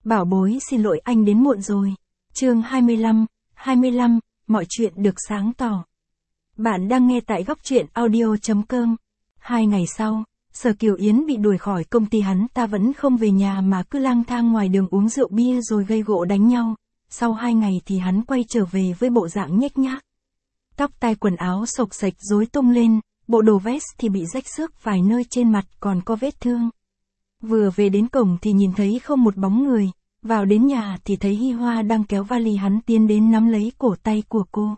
Bảo bối xin lỗi anh đến muộn rồi. Chương 25, mọi chuyện được sáng tỏ. Bạn đang nghe tại góc truyện audio.com. 2 ngày sau, Sở Kiều Yến bị đuổi khỏi công ty, hắn ta vẫn không về nhà mà cứ lang thang ngoài đường uống rượu bia rồi gây gổ đánh nhau. Sau 2 ngày thì hắn quay trở về với bộ dạng nhếch nhác. Tóc tai quần áo xộc xệch rối tung lên, bộ đồ vest thì bị rách xước vài nơi trên mặt còn có vết thương. Vừa về đến cổng thì nhìn thấy không một bóng người, vào đến nhà thì thấy Hi Hoa đang kéo vali, hắn tiến đến nắm lấy cổ tay của cô.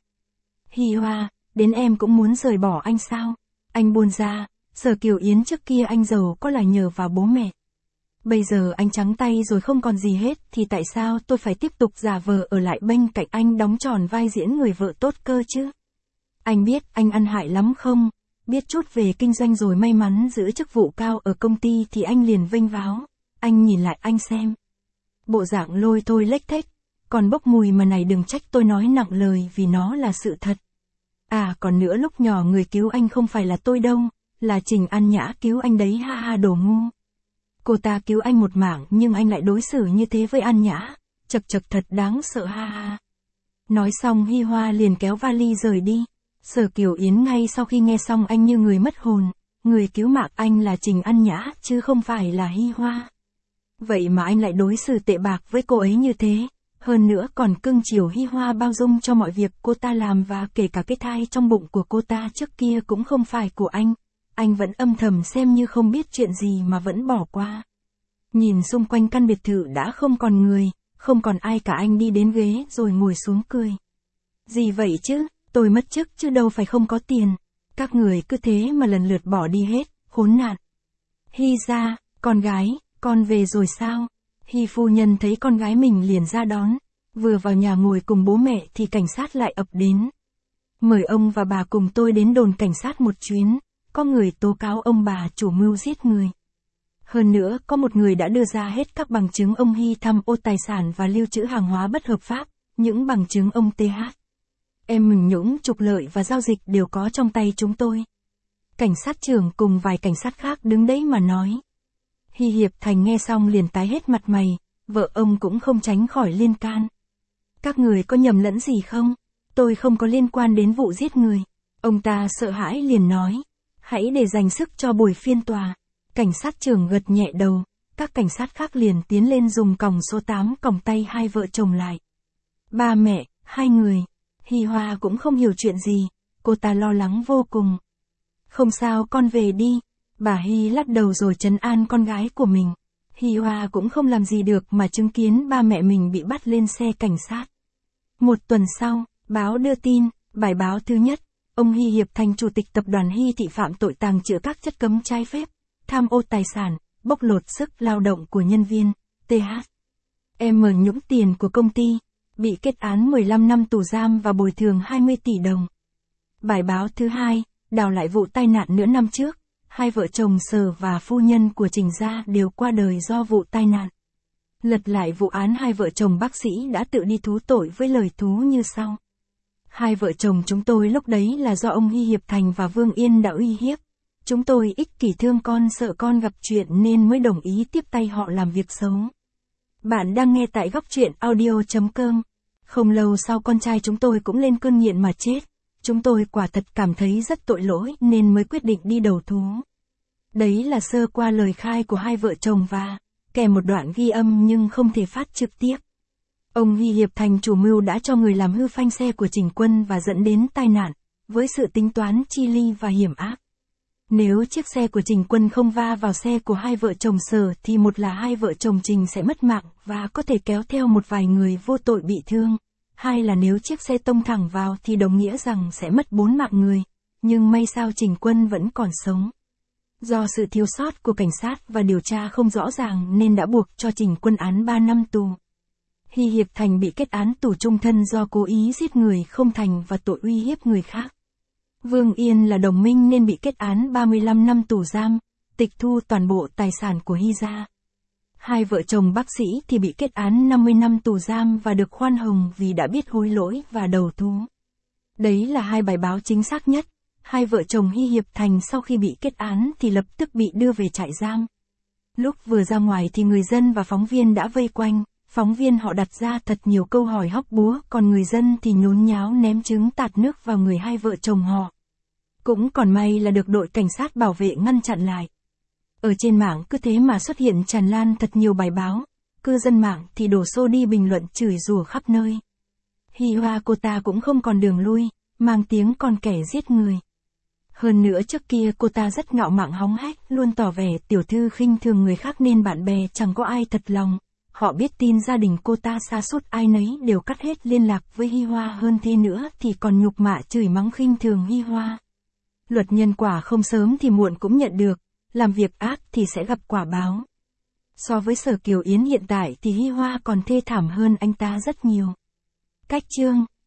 Hi Hoa, đến em cũng muốn rời bỏ anh sao? Anh buồn ra, Sở Kiều Yến trước kia anh giàu có là nhờ vào bố mẹ. Bây giờ anh trắng tay rồi không còn gì hết thì tại sao tôi phải tiếp tục giả vờ ở lại bên cạnh anh đóng tròn vai diễn người vợ tốt cơ chứ? Anh biết anh ăn hại lắm không? Biết chút về kinh doanh rồi may mắn giữ chức vụ cao ở công ty thì anh liền vênh váo. Anh nhìn lại anh xem. Bộ dạng lôi thôi lếch thếch, còn bốc mùi mà này đừng trách tôi nói nặng lời vì nó là sự thật. À còn nữa, lúc nhỏ người cứu anh không phải là tôi đâu, là Trình An Nhã cứu anh đấy, ha ha đồ ngu. Cô ta cứu anh một mảng nhưng anh lại đối xử như thế với An Nhã, chật thật đáng sợ, ha ha. Nói xong Hi Hoa liền kéo vali rời đi. Sở Kiều Yến ngay sau khi nghe xong anh như người mất hồn, người cứu mạng anh là Trình An Nhã chứ không phải là Hi Hoa. Vậy mà anh lại đối xử tệ bạc với cô ấy như thế, hơn nữa còn cưng chiều Hi Hoa, bao dung cho mọi việc cô ta làm và kể cả cái thai trong bụng của cô ta trước kia cũng không phải của anh. Anh vẫn âm thầm xem như không biết chuyện gì mà vẫn bỏ qua. Nhìn xung quanh căn biệt thự đã không còn người, không còn ai cả, anh đi đến ghế rồi ngồi xuống cười. Gì vậy chứ, tôi mất chức chứ đâu phải không có tiền. Các người cứ thế mà lần lượt bỏ đi hết, khốn nạn. Hi ra, con gái, con về rồi sao? Hi phu nhân thấy con gái mình liền ra đón. Vừa vào nhà ngồi cùng bố mẹ thì cảnh sát lại ập đến. Mời ông và bà cùng tôi đến đồn cảnh sát một chuyến. Có người tố cáo ông bà chủ mưu giết người. Hơn nữa có một người đã đưa ra hết các bằng chứng ông Hi tham ô tài sản và lưu trữ hàng hóa bất hợp pháp. Những bằng chứng ông TH, em Nhũng trục lợi và giao dịch đều có trong tay chúng tôi. Cảnh sát trưởng cùng vài cảnh sát khác đứng đấy mà nói. Hi Hiệp Thành nghe xong liền tái hết mặt mày, vợ ông cũng không tránh khỏi liên can. Các người có nhầm lẫn gì không? Tôi không có liên quan đến vụ giết người. Ông ta sợ hãi liền nói. Hãy để dành sức cho buổi phiên tòa. Cảnh sát trưởng gật nhẹ đầu, các cảnh sát khác liền tiến lên dùng còng số 8 còng tay hai vợ chồng lại. Ba mẹ, hai người. Hi Hoa cũng không hiểu chuyện gì, cô ta lo lắng vô cùng. Không sao, con về đi. Bà Hi lắc đầu rồi trấn an con gái của mình. Hi Hoa cũng không làm gì được mà chứng kiến ba mẹ mình bị bắt lên xe cảnh sát. Một tuần sau, báo đưa tin, bài báo thứ nhất, ông Hi Hiệp Thành chủ tịch tập đoàn Hi Thị phạm tội tàng trữ các chất cấm trái phép, tham ô tài sản, bóc lột sức lao động của nhân viên, TH. Em nhũng tiền của công ty, bị kết án 15 năm tù giam và bồi thường 20 tỷ đồng. Bài báo thứ hai, đào lại vụ tai nạn nửa năm trước, hai vợ chồng Sở và phu nhân của Trình gia đều qua đời do vụ tai nạn. Lật lại vụ án, hai vợ chồng bác sĩ đã tự đi thú tội với lời thú như sau. Hai vợ chồng chúng tôi lúc đấy là do ông Hi Hiệp Thành và Vương Yên đã uy hiếp. Chúng tôi ích kỷ thương con, sợ con gặp chuyện nên mới đồng ý tiếp tay họ làm việc xấu. Bạn đang nghe tại góc truyện audio.com. Không lâu sau con trai chúng tôi cũng lên cơn nghiện mà chết. Chúng tôi quả thật cảm thấy rất tội lỗi nên mới quyết định đi đầu thú. Đấy là sơ qua lời khai của hai vợ chồng và kèm một đoạn ghi âm nhưng không thể phát trực tiếp. Ông Hi Hiệp Thành chủ mưu đã cho người làm hư phanh xe của Trình Quân và dẫn đến tai nạn, với sự tính toán chi ly và hiểm ác. Nếu chiếc xe của Trình Quân không va vào xe của hai vợ chồng Sở thì một là hai vợ chồng Trình sẽ mất mạng và có thể kéo theo một vài người vô tội bị thương. Hai là nếu chiếc xe tông thẳng vào thì đồng nghĩa rằng sẽ mất 4 mạng người. Nhưng may sao Trình Quân vẫn còn sống. Do sự thiếu sót của cảnh sát và điều tra không rõ ràng nên đã buộc cho Trình Quân án 3 năm tù. Hi Hiệp Thành bị kết án tù chung thân do cố ý giết người không thành và tội uy hiếp người khác. Vương Yên là đồng minh nên bị kết án 35 năm tù giam, tịch thu toàn bộ tài sản của Hi gia. Hai vợ chồng bác sĩ thì bị kết án 50 năm tù giam và được khoan hồng vì đã biết hối lỗi và đầu thú. Đấy là hai bài báo chính xác nhất. Hai vợ chồng Hi Hiệp Thành sau khi bị kết án thì lập tức bị đưa về trại giam. Lúc vừa ra ngoài thì người dân và phóng viên đã vây quanh, Phóng viên họ đặt ra thật nhiều câu hỏi hóc búa, còn người dân thì nhốn nháo ném trứng tạt nước vào người hai vợ chồng họ. Cũng còn may là được đội cảnh sát bảo vệ ngăn chặn lại. Ở trên mạng cứ thế mà xuất hiện tràn lan thật nhiều bài báo, cư dân mạng thì đổ xô đi bình luận chửi rủa khắp nơi. Hi Hoa cô ta cũng không còn đường lui, mang tiếng con kẻ giết người. Hơn nữa trước kia cô ta rất ngạo mạn hóng hách, luôn tỏ vẻ tiểu thư khinh thường người khác nên bạn bè chẳng có ai thật lòng. Họ biết tin gia đình cô ta sa sút, ai nấy đều cắt hết liên lạc với Hi Hoa, hơn thế nữa thì còn nhục mạ chửi mắng khinh thường Hi Hoa. Luật nhân quả không sớm thì muộn cũng nhận được, làm việc ác thì sẽ gặp quả báo. So với Sở Kiều Yến hiện tại thì Hi Hoa còn thê thảm hơn anh ta rất nhiều. Cách chương